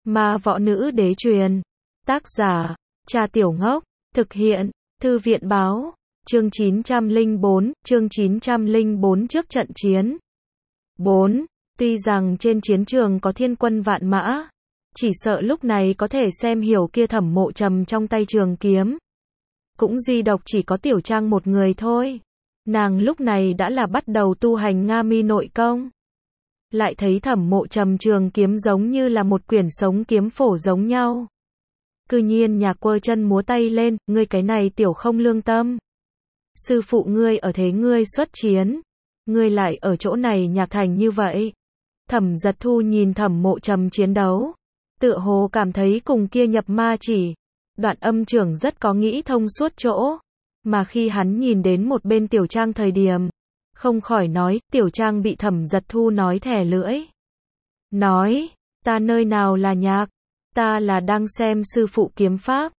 Ma võ nữ đế truyền. Tác giả, Cha Tiểu Ngốc. Thực hiện, Thư viện báo. Chương 904 trước trận chiến. 4. Tuy rằng trên chiến trường có thiên quân vạn mã, chỉ sợ lúc này có thể xem hiểu kia Thẩm Mộ Trầm trong tay trường kiếm. Cũng duy độc chỉ có Tiểu Trang một người thôi. Nàng lúc này đã là bắt đầu tu hành Nga Mi nội công. Lại thấy Thẩm Mộ Trầm trường kiếm giống như là một quyển sống kiếm phổ giống nhau. Cư nhiên Nhạc quơ chân múa tay lên, ngươi cái này tiểu không lương tâm. Sư phụ ngươi ở thế ngươi xuất chiến, ngươi lại ở chỗ này nhạc thành như vậy. Thẩm Giật Thu nhìn Thẩm Mộ Trầm chiến đấu, tựa hồ cảm thấy cùng kia nhập ma chỉ, Đoạn Âm trưởng rất có nghĩ thông suốt chỗ. Mà khi hắn nhìn đến một bên Tiểu Trang thời điểm, không khỏi nói, Tiểu Trang bị Thẩm Giật Thu nói thẻ lưỡi. Nói, ta nơi nào là nhạc, ta là đang xem sư phụ kiếm pháp.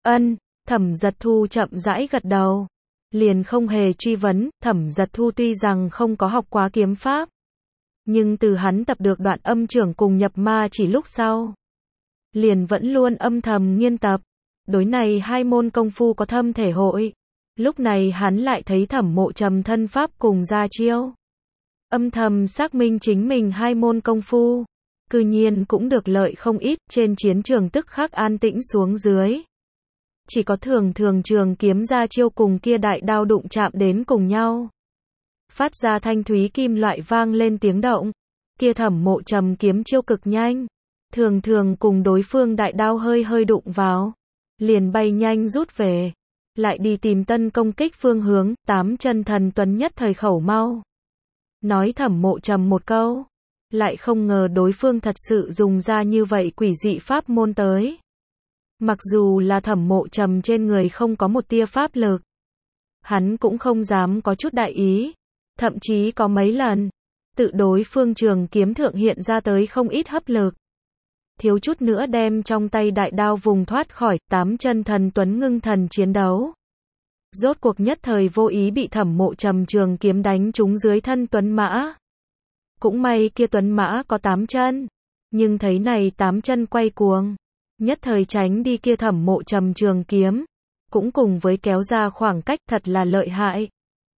Thẩm Giật Thu chậm rãi gật đầu, liền không hề truy vấn. Thẩm Giật Thu tuy rằng không có học quá kiếm pháp, nhưng từ hắn tập được Đoạn Âm trưởng cùng nhập ma chỉ lúc sau, liền vẫn luôn âm thầm nghiên tập, đối này hai môn công phu có thâm thể hội. Lúc này hắn lại thấy Thẩm Mộ Trầm thân pháp cùng ra chiêu, âm thầm xác minh chính mình hai môn công phu, cư nhiên cũng được lợi không ít. Trên chiến trường tức khắc an tĩnh xuống dưới, chỉ có thường trường kiếm ra chiêu cùng kia đại đao đụng chạm đến cùng nhau, phát ra thanh thúy kim loại vang lên tiếng động. Kia Thẩm Mộ Trầm kiếm chiêu cực nhanh, thường cùng đối phương đại đao hơi đụng vào, liền bay nhanh rút về, lại đi tìm tân công kích phương hướng. Tám chân thần tuấn nhất thời khẩu mau nói Thẩm Mộ Trầm một câu, lại không ngờ đối phương thật sự dùng ra như vậy quỷ dị pháp môn tới. Mặc dù là Thẩm Mộ Trầm trên người không có một tia pháp lực, hắn cũng không dám có chút đại ý, thậm chí có mấy lần, tự đối phương trường kiếm thượng hiện ra tới không ít hấp lực, thiếu chút nữa đem trong tay đại đao vùng thoát khỏi. Tám chân thần tuấn ngưng thần chiến đấu, rốt cuộc nhất thời vô ý bị Thẩm Mộ Trầm trường kiếm đánh trúng dưới thân tuấn mã. Cũng may kia tuấn mã có 8 chân, nhưng thấy này 8 chân quay cuồng, nhất thời tránh đi kia Thẩm Mộ Trầm trường kiếm, cũng cùng với kéo ra khoảng cách, thật là lợi hại.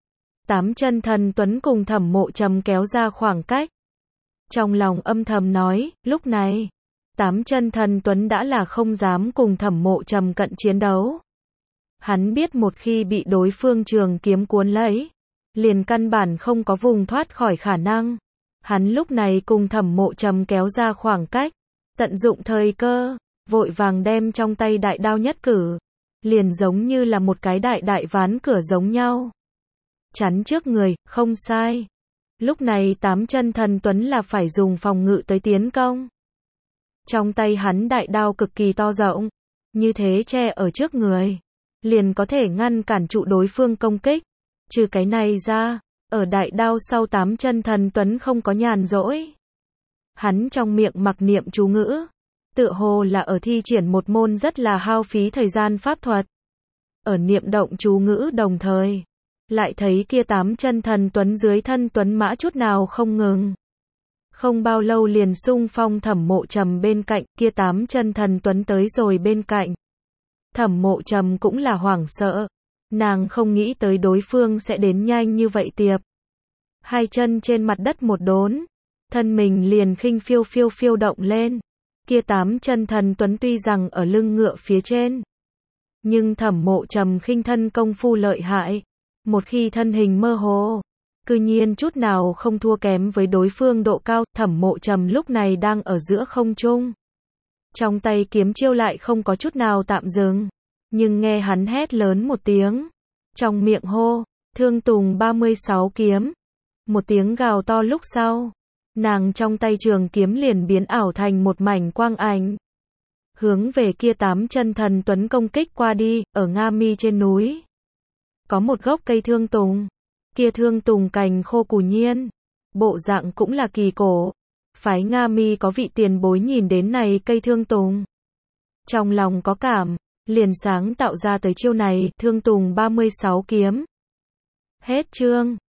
8 chân thần tuấn cùng Thẩm Mộ Trầm kéo ra khoảng cách, trong lòng âm thầm nói, lúc này 8 chân thần tuấn đã là không dám cùng Thẩm Mộ Trầm cận chiến đấu. Hắn biết một khi bị đối phương trường kiếm cuốn lấy, liền căn bản không có vùng thoát khỏi khả năng. Hắn lúc này cùng Thẩm Mộ Trầm kéo ra khoảng cách, tận dụng thời cơ, vội vàng đem trong tay đại đao nhất cử, liền giống như là một cái đại ván cửa giống nhau, chắn trước người. Không sai, lúc này 8 chân thần tuấn là phải dùng phòng ngự tới tiến công. Trong tay hắn đại đao cực kỳ to rộng, như thế che ở trước người, liền có thể ngăn cản trụ đối phương công kích. Trừ cái này ra, ở đại đao sau 8 chân thần tuấn không có nhàn rỗi. Hắn trong miệng mặc niệm chú ngữ, tựa hồ là ở thi triển một môn rất là hao phí thời gian pháp thuật. Ở niệm động chú ngữ đồng thời, lại thấy kia 8 chân thần tuấn dưới thân tuấn mã chút nào không ngừng. Không bao lâu liền xung phong Thẩm Mộ Trầm bên cạnh. Kia 8 chân thần tuấn tới rồi bên cạnh, Thẩm Mộ Trầm cũng là hoảng sợ, nàng không nghĩ tới đối phương sẽ đến nhanh như vậy tiệp. Hai chân trên mặt đất một đốn, thân mình liền khinh phiêu động lên. Kia 8 chân thần tuấn tuy rằng ở lưng ngựa phía trên, nhưng Thẩm Mộ Trầm khinh thân công phu lợi hại, một khi thân hình mơ hồ, cư nhiên chút nào không thua kém với đối phương độ cao. Thẩm Mộ Trầm lúc này đang ở giữa không trung, trong tay kiếm chiêu lại không có chút nào tạm dừng, nhưng nghe hắn hét lớn một tiếng, trong miệng hô, Thương Tùng 36 kiếm. Một tiếng gào to lúc sau, nàng trong tay trường kiếm liền biến ảo thành một mảnh quang ảnh, hướng về kia 8 chân thần tuấn công kích qua đi. Ở Nga Mi trên núi, có một gốc cây thương tùng, kia thương tùng cành khô củ nhiên, bộ dạng cũng là kỳ cổ. Phái Nga Mi có vị tiền bối nhìn đến này cây thương tùng, trong lòng có cảm, liền sáng tạo ra tới chiêu này, Thương Tùng 36 kiếm. Hết chương.